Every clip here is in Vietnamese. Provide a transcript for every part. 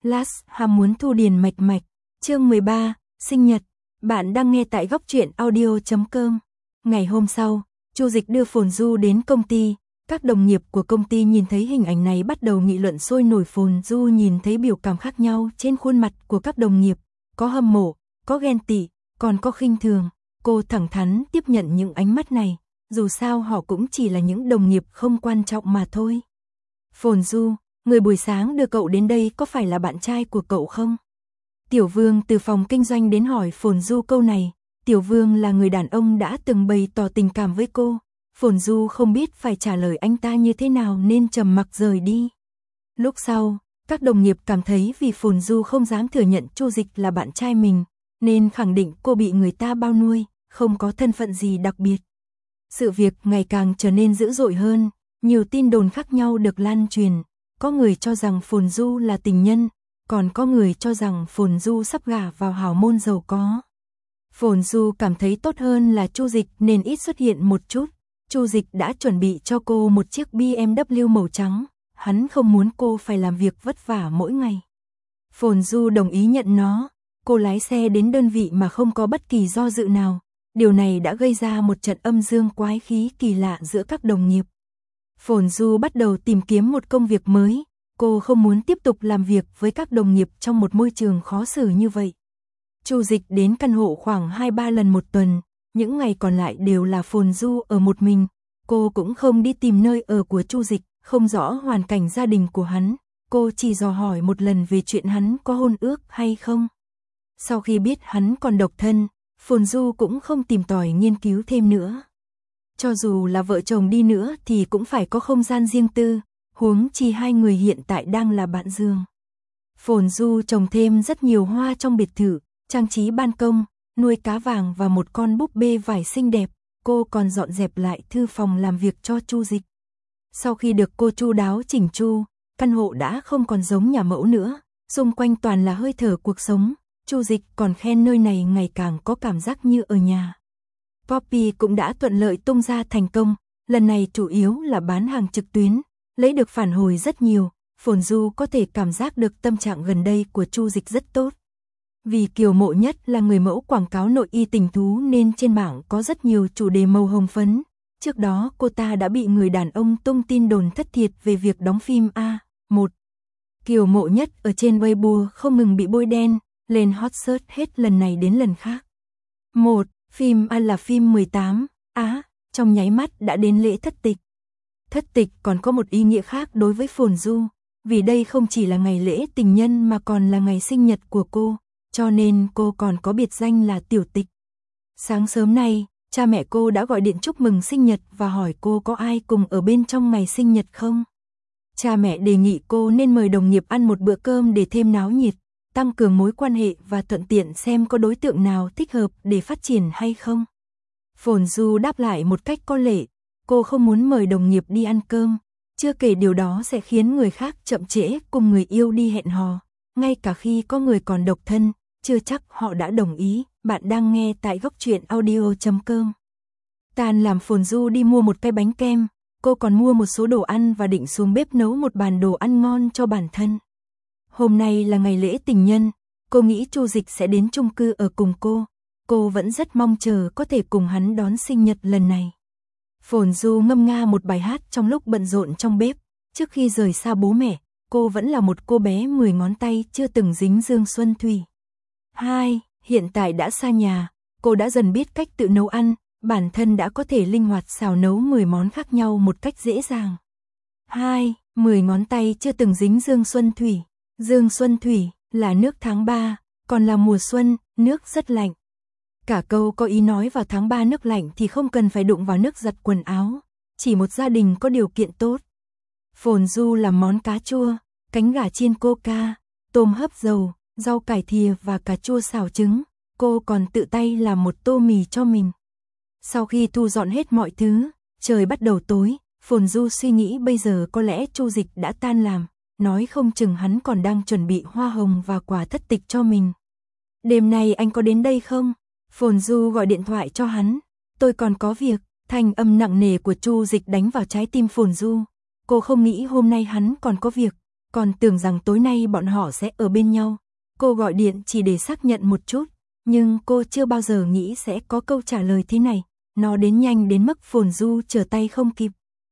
Last ham muốn thu điền mạch mạch. Chương 13, sinh nhật. Bạn đang nghe tại góc truyện audio.com. Ngày hôm sau, Chu Dịch đưa Phồn Du đến công ty. Các đồng nghiệp của công ty nhìn thấy hình ảnh này bắt đầu nghị luận sôi nổi. Phồn Du nhìn thấy biểu cảm khác nhau trên khuôn mặt của các đồng nghiệp. Có hâm mộ, có ghen tị, còn có khinh thường. Cô thẳng thắn tiếp nhận những ánh mắt này. Dù sao họ cũng chỉ là những đồng nghiệp không quan trọng mà thôi. Phồn Du, người buổi sáng đưa cậu đến đây có phải là bạn trai của cậu không? Tiểu Vương từ phòng kinh doanh đến hỏi Phồn Du câu này. Tiểu Vương là người đàn ông đã từng bày tỏ tình cảm với cô. Phồn Du không biết phải trả lời anh ta như thế nào nên trầm mặc rời đi. Lúc sau, các đồng nghiệp cảm thấy vì Phồn Du không dám thừa nhận Chu Dịch là bạn trai mình, nên khẳng định cô bị người ta bao nuôi, không có thân phận gì đặc biệt. Sự việc ngày càng trở nên dữ dội hơn, nhiều tin đồn khác nhau được lan truyền. Có người cho rằng Phồn Du là tình nhân, còn có người cho rằng Phồn Du sắp gả vào hào môn giàu có. Phồn Du cảm thấy tốt hơn là Chu Dịch nên ít xuất hiện một chút. Chu Dịch đã chuẩn bị cho cô một chiếc BMW màu trắng, hắn không muốn cô phải làm việc vất vả mỗi ngày. Phồn Du đồng ý nhận nó, cô lái xe đến đơn vị mà không có bất kỳ do dự nào. Điều này đã gây ra một trận âm dương quái khí kỳ lạ giữa các đồng nghiệp. Phồn Du bắt đầu tìm kiếm một công việc mới, cô không muốn tiếp tục làm việc với các đồng nghiệp trong một môi trường khó xử như vậy. Chu Dịch đến căn hộ khoảng 2-3 lần một tuần, những ngày còn lại đều là Phồn Du ở một mình. Cô cũng không đi tìm nơi ở của Chu Dịch, không rõ hoàn cảnh gia đình của hắn, cô chỉ dò hỏi một lần về chuyện hắn có hôn ước hay không. Sau khi biết hắn còn độc thân, Phồn Du cũng không tìm tòi nghiên cứu thêm nữa. Cho dù là vợ chồng đi nữa thì cũng phải có không gian riêng tư, huống chi hai người hiện tại đang là bạn giường. Phồn Du trồng thêm rất nhiều hoa trong biệt thự, trang trí ban công, nuôi cá vàng và một con búp bê vải xinh đẹp. Cô còn dọn dẹp lại thư phòng làm việc cho Chu Dịch. Sau khi được cô chu đáo chỉnh chu, căn hộ đã không còn giống nhà mẫu nữa, xung quanh toàn là hơi thở cuộc sống. Chu Dịch còn khen nơi này ngày càng có cảm giác như ở nhà. Poppy cũng đã thuận lợi tung ra thành công, lần này chủ yếu là bán hàng trực tuyến, lấy được phản hồi rất nhiều. Phồn Du có thể cảm giác được tâm trạng gần đây của Chu Dịch rất tốt. Vì Kiều Mộ Nhất là người mẫu quảng cáo nội y tình thú nên trên mạng có rất nhiều chủ đề màu hồng phấn. Trước đó cô ta đã bị người đàn ông tung tin đồn thất thiệt về việc đóng phim A1. Kiều Mộ Nhất ở trên Weibo không ngừng bị bôi đen, lên hot search hết lần này đến lần khác. Phim A là phim 18, trong nháy mắt đã đến lễ thất tịch. Thất tịch còn có một ý nghĩa khác đối với Phồn Du, vì đây không chỉ là ngày lễ tình nhân mà còn là ngày sinh nhật của cô, cho nên cô còn có biệt danh là Tiểu Tịch. Sáng sớm nay, cha mẹ cô đã gọi điện chúc mừng sinh nhật và hỏi cô có ai cùng ở bên trong ngày sinh nhật không. Cha mẹ đề nghị cô nên mời đồng nghiệp ăn một bữa cơm để thêm náo nhiệt, tăng cường mối quan hệ và thuận tiện xem có đối tượng nào thích hợp để phát triển hay không. Phồn Du đáp lại một cách có lệ, cô không muốn mời đồng nghiệp đi ăn cơm, chưa kể điều đó sẽ khiến người khác chậm trễ cùng người yêu đi hẹn hò, ngay cả khi có người còn độc thân, chưa chắc họ đã đồng ý. Bạn đang nghe tại góc truyện audio.com. Tan làm Phồn Du đi mua một cái bánh kem, cô còn mua một số đồ ăn và định xuống bếp nấu một bàn đồ ăn ngon cho bản thân. Hôm nay là ngày lễ tình nhân, cô nghĩ Chu Dịch sẽ đến chung cư ở cùng cô vẫn rất mong chờ có thể cùng hắn đón sinh nhật lần này. Phồn Du ngâm nga một bài hát trong lúc bận rộn trong bếp, trước khi rời xa bố mẹ, cô vẫn là một cô bé 10 ngón tay chưa từng dính dương xuân thủy. Hiện tại đã xa nhà, cô đã dần biết cách tự nấu ăn, bản thân đã có thể linh hoạt xào nấu 10 món khác nhau một cách dễ dàng. 10 ngón tay chưa từng dính dương xuân thủy. Dương xuân thủy là nước tháng 3, còn là mùa xuân, nước rất lạnh. Cả câu có ý nói vào tháng 3 nước lạnh thì không cần phải đụng vào nước giặt quần áo, chỉ một gia đình có điều kiện tốt. Phồn Du làm món cá chua, cánh gà chiên coca, tôm hấp dầu, rau cải thìa và cà chua xào trứng. Cô còn tự tay làm một tô mì cho mình. Sau khi thu dọn hết mọi thứ, trời bắt đầu tối, Phồn Du suy nghĩ bây giờ có lẽ Chu Dịch đã tan làm, nói không chừng hắn còn đang chuẩn bị hoa hồng và quà thất tịch cho mình. Đêm nay anh có đến đây không? Phồn Du gọi điện thoại cho hắn. Tôi còn có việc. Thanh âm nặng nề của Chu Dịch đánh vào trái tim Phồn Du. Cô không nghĩ hôm nay hắn còn có việc. còn tưởng rằng tối nay bọn họ sẽ ở bên nhau. Cô gọi điện chỉ để xác nhận một chút, nhưng cô chưa bao giờ nghĩ sẽ có câu trả lời thế này. Nó đến nhanh đến mức Phồn Du trở tay không kịp.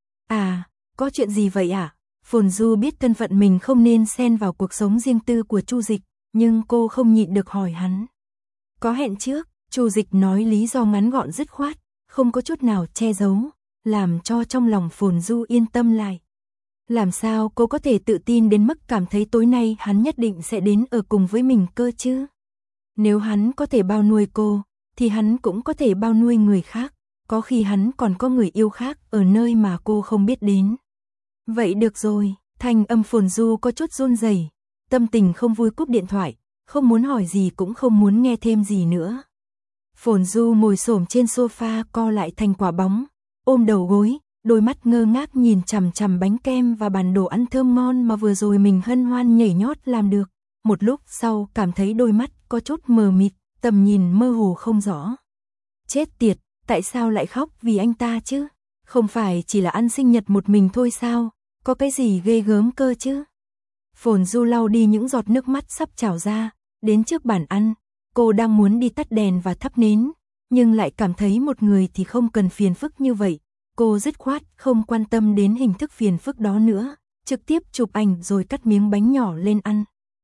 À, có chuyện gì vậy ạ? Phồn Du biết thân phận mình không nên xen vào cuộc sống riêng tư của Chu Dịch, nhưng cô không nhịn được hỏi hắn. Có hẹn trước, Chu Dịch nói lý do ngắn gọn dứt khoát, không có chút nào che giấu, làm cho trong lòng Phồn Du yên tâm lại. Làm sao cô có thể tự tin đến mức cảm thấy tối nay hắn nhất định sẽ đến ở cùng với mình cơ chứ? Nếu hắn có thể bao nuôi cô, thì hắn cũng có thể bao nuôi người khác, có khi hắn còn có người yêu khác ở nơi mà cô không biết đến. Vậy được rồi, thanh âm Phồn Du có chút run rẩy, tâm tình không vui cúp điện thoại, không muốn hỏi gì cũng không muốn nghe thêm gì nữa. Phồn Du ngồi xổm trên sofa co lại thành quả bóng, ôm đầu gối, đôi mắt ngơ ngác nhìn chằm chằm bánh kem và bàn đồ ăn thơm ngon mà vừa rồi mình hân hoan nhảy nhót làm được. Một lúc sau cảm thấy đôi mắt có chút mờ mịt, tầm nhìn mơ hồ không rõ. Chết tiệt, tại sao lại khóc vì anh ta chứ? Không phải chỉ là ăn sinh nhật một mình thôi sao? Có cái gì ghê gớm cơ chứ? Phồn Du lau đi những giọt nước mắt sắp trào ra, đến trước bàn ăn, cô đang muốn đi tắt đèn và thắp nến, nhưng lại cảm thấy một người thì không cần phiền phức như vậy. Cô dứt khoát không quan tâm đến hình thức phiền phức đó nữa, trực tiếp chụp ảnh rồi cắt miếng bánh nhỏ lên ăn.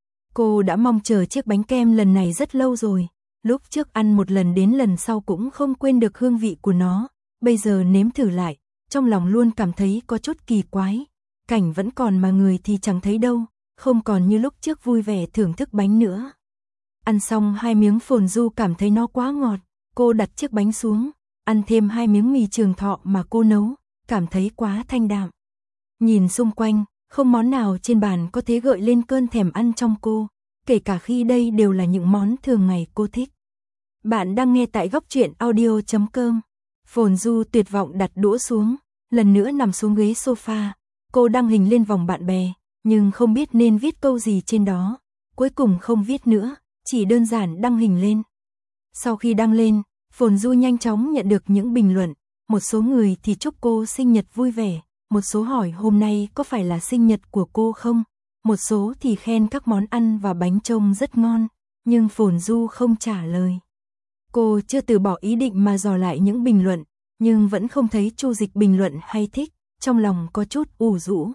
Cô đã mong chờ chiếc bánh kem lần này rất lâu rồi, lúc trước ăn một lần đến lần sau cũng không quên được hương vị của nó, bây giờ nếm thử lại, trong lòng luôn cảm thấy có chút kỳ quái, cảnh vẫn còn mà người thì chẳng thấy đâu, không còn như lúc trước vui vẻ thưởng thức bánh nữa. Ăn xong 2 miếng Phồn Du cảm thấy nó quá ngọt, cô đặt chiếc bánh xuống, ăn thêm 2 miếng mì Trường Thọ mà cô nấu, cảm thấy quá thanh đạm. Nhìn xung quanh, không món nào trên bàn có thể gợi lên cơn thèm ăn trong cô, kể cả khi đây đều là những món thường ngày cô thích. Bạn đang nghe tại Góc Truyện Audio.com. Phồn Du tuyệt vọng đặt đũa xuống, lần nữa nằm xuống ghế sofa, cô đăng hình lên vòng bạn bè, nhưng không biết nên viết câu gì trên đó, cuối cùng không viết nữa, chỉ đơn giản đăng hình lên. Sau khi đăng lên, Phồn Du nhanh chóng nhận được những bình luận, một số người thì chúc cô sinh nhật vui vẻ, một số hỏi hôm nay có phải là sinh nhật của cô không, một số thì khen các món ăn và bánh trông rất ngon, nhưng Phồn Du không trả lời. Cô chưa từ bỏ ý định mà dò lại những bình luận, nhưng vẫn không thấy Chu Dịch bình luận hay thích, trong lòng có chút ủ rũ.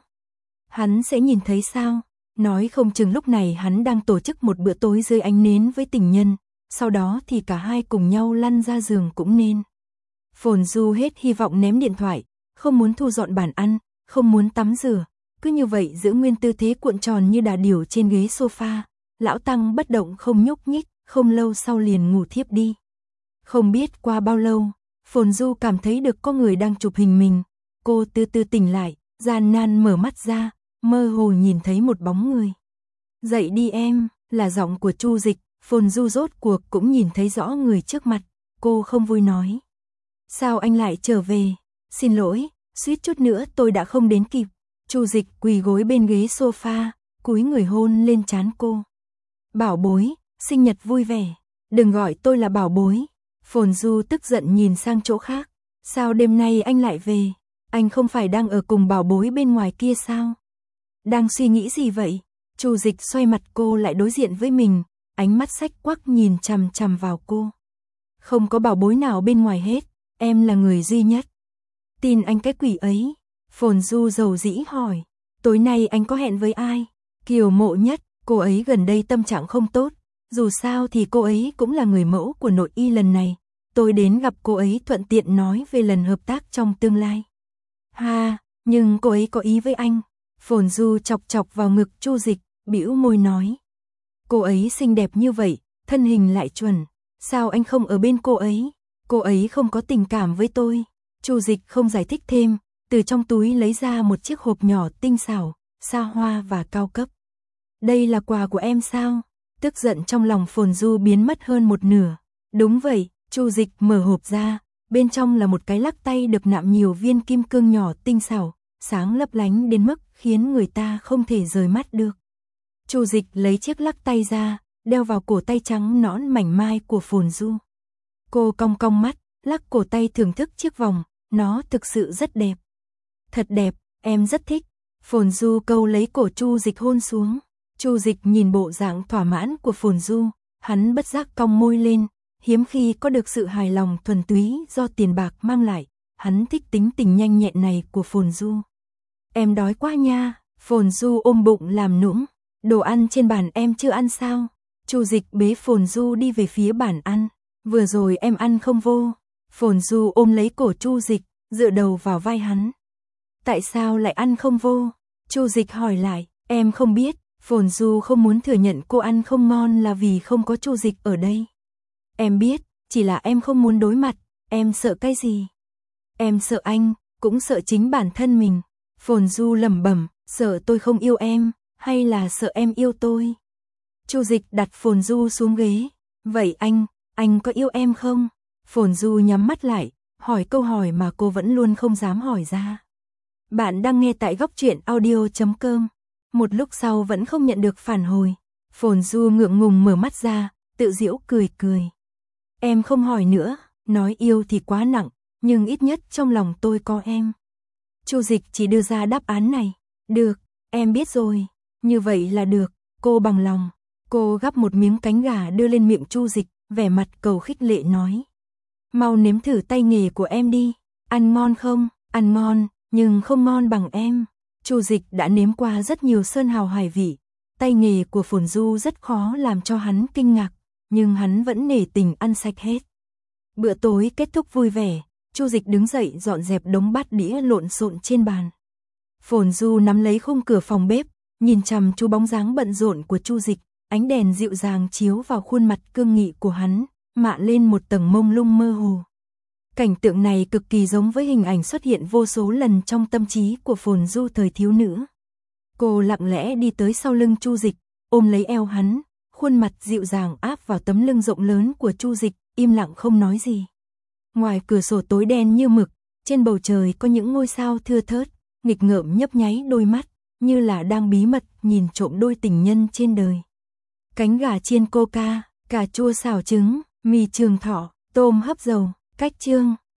Hắn sẽ nhìn thấy sao? Nói không chừng lúc này hắn đang tổ chức một bữa tối dưới ánh nến với tình nhân, sau đó thì cả hai cùng nhau lăn ra giường cũng nên. Phồn Du hết hy vọng ném điện thoại, không muốn thu dọn bàn ăn, không muốn tắm rửa, cứ như vậy giữ nguyên tư thế cuộn tròn như đà điểu trên ghế sofa, lão tăng bất động không nhúc nhích, không lâu sau liền ngủ thiếp đi. Không biết qua bao lâu, Phồn Du cảm thấy được có người đang chụp hình mình, cô từ từ tỉnh lại, gian nan mở mắt ra, mơ hồ nhìn thấy một bóng người. Dậy đi em, là giọng của Chu Dịch. Phồn Du rốt cuộc cũng nhìn thấy rõ người trước mặt, cô không vui nói. Sao anh lại trở về? Xin lỗi, suýt chút nữa tôi đã không đến kịp. Chu Dịch quỳ gối bên ghế sofa, cúi người hôn lên trán cô. Bảo bối, sinh nhật vui vẻ, đừng gọi tôi là bảo bối. Phồn Du tức giận nhìn sang chỗ khác. Sao đêm nay anh lại về? Anh không phải đang ở cùng bảo bối bên ngoài kia sao? Đang suy nghĩ gì vậy? Chu Dịch xoay mặt cô lại đối diện với mình, ánh mắt sách quắc nhìn chằm chằm vào cô. Không có bảo bối nào bên ngoài hết, em là người duy nhất. Tin anh cái quỷ ấy. Phồn Du dầu dĩ hỏi, tối nay anh có hẹn với ai? Kiều Mộ Nhất, cô ấy gần đây tâm trạng không tốt, dù sao thì cô ấy cũng là người mẫu của nội y lần này. Tôi đến gặp cô ấy thuận tiện nói về lần hợp tác trong tương lai. Ha, nhưng cô ấy có ý với anh. Phồn Du chọc chọc vào ngực Chu Dịch, bĩu môi nói. Cô ấy xinh đẹp như vậy, thân hình lại chuẩn, sao anh không ở bên cô ấy? Cô ấy không có tình cảm với tôi. Chu Dịch không giải thích thêm, từ trong túi lấy ra một chiếc hộp nhỏ tinh xảo, xa hoa và cao cấp. Đây là quà của em sao? Tức giận trong lòng Phồn Du biến mất hơn một nửa. Đúng vậy, Chu Dịch mở hộp ra, bên trong là một cái lắc tay được nạm nhiều viên kim cương nhỏ tinh xảo, sáng lấp lánh đến mức khiến người ta không thể rời mắt được. Chu Dịch lấy chiếc lắc tay ra, đeo vào cổ tay trắng nõn mảnh mai của Phồn Du. Cô cong cong mắt, lắc cổ tay thưởng thức chiếc vòng, nó thực sự rất đẹp. Thật đẹp, em rất thích. Phồn Du câu lấy cổ Chu Dịch hôn xuống. Chu Dịch nhìn bộ dạng thỏa mãn của Phồn Du, hắn bất giác cong môi lên, hiếm khi có được sự hài lòng thuần túy do tiền bạc mang lại, hắn thích tính tình nhanh nhẹn này của Phồn Du. Em đói quá nha, Phồn Du ôm bụng làm nũng, đồ ăn trên bàn em chưa ăn sao? Chu Dịch bế Phồn Du đi về phía bàn ăn, vừa rồi em ăn không vô. Phồn Du ôm lấy cổ Chu Dịch, dựa đầu vào vai hắn. Tại sao lại ăn không vô? Chu Dịch hỏi lại, em không biết. Phồn Du không muốn thừa nhận cô ăn không ngon là vì không có Chu Dịch ở đây. Em biết, chỉ là em không muốn đối mặt, em sợ cái gì? Em sợ anh, cũng sợ chính bản thân mình. Phồn Du lẩm bẩm, sợ tôi không yêu em, hay là sợ em yêu tôi? Chu Dịch đặt Phồn Du xuống ghế, vậy anh có yêu em không? Phồn Du nhắm mắt lại, hỏi câu hỏi mà cô vẫn luôn không dám hỏi ra. Bạn đang nghe tại Góc Truyện Audio.com. Một lúc sau vẫn không nhận được phản hồi. Phồn Du ngượng ngùng mở mắt ra, tự giễu cười cười. Em không hỏi nữa, nói yêu thì quá nặng, nhưng ít nhất trong lòng tôi có em. Chu Dịch chỉ đưa ra đáp án này. Được, em biết rồi. Như vậy là được, cô bằng lòng. Cô gắp một miếng cánh gà đưa lên miệng Chu Dịch, vẻ mặt cầu khích lệ nói. Mau nếm thử tay nghề của em đi. Ăn ngon không? Ăn ngon, nhưng không ngon bằng em. Chu Dịch đã nếm qua rất nhiều sơn hào hải vị, tay nghề của Phồn Du rất khó làm cho hắn kinh ngạc, nhưng hắn vẫn nể tình ăn sạch hết. Bữa tối kết thúc vui vẻ, Chu Dịch đứng dậy dọn dẹp đống bát đĩa lộn xộn trên bàn. Phồn Du nắm lấy khung cửa phòng bếp, nhìn chằm chú bóng dáng bận rộn của Chu Dịch, ánh đèn dịu dàng chiếu vào khuôn mặt cương nghị của hắn, mạ lên một tầng mông lung mơ hồ. Cảnh tượng này cực kỳ giống với hình ảnh xuất hiện vô số lần trong tâm trí của Phồn Du thời thiếu nữ. Cô lặng lẽ đi tới sau lưng Chu Dịch, ôm lấy eo hắn, khuôn mặt dịu dàng áp vào tấm lưng rộng lớn của Chu Dịch, im lặng không nói gì. Ngoài cửa sổ tối đen như mực, trên bầu trời có những ngôi sao thưa thớt, nghịch ngợm nhấp nháy đôi mắt, như là đang bí mật nhìn trộm đôi tình nhân trên đời. Cánh gà chiên coca, cà chua xào trứng, mì trường thọ, tôm hấp dầu, cách chương.